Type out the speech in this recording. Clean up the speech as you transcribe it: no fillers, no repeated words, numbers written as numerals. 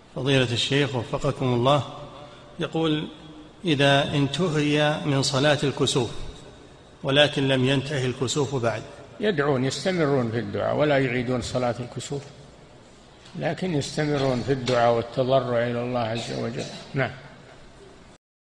فضيلة الشيخ وفقكم الله، يقول: إذا انتهي من صلاة الكسوف ولكن لم ينتهي الكسوف بعد، يدعون، يستمرون في الدعاء ولا يعيدون صلاة الكسوف، لكن يستمرون في الدعاء والتضرع إلى الله عز وجل. نعم.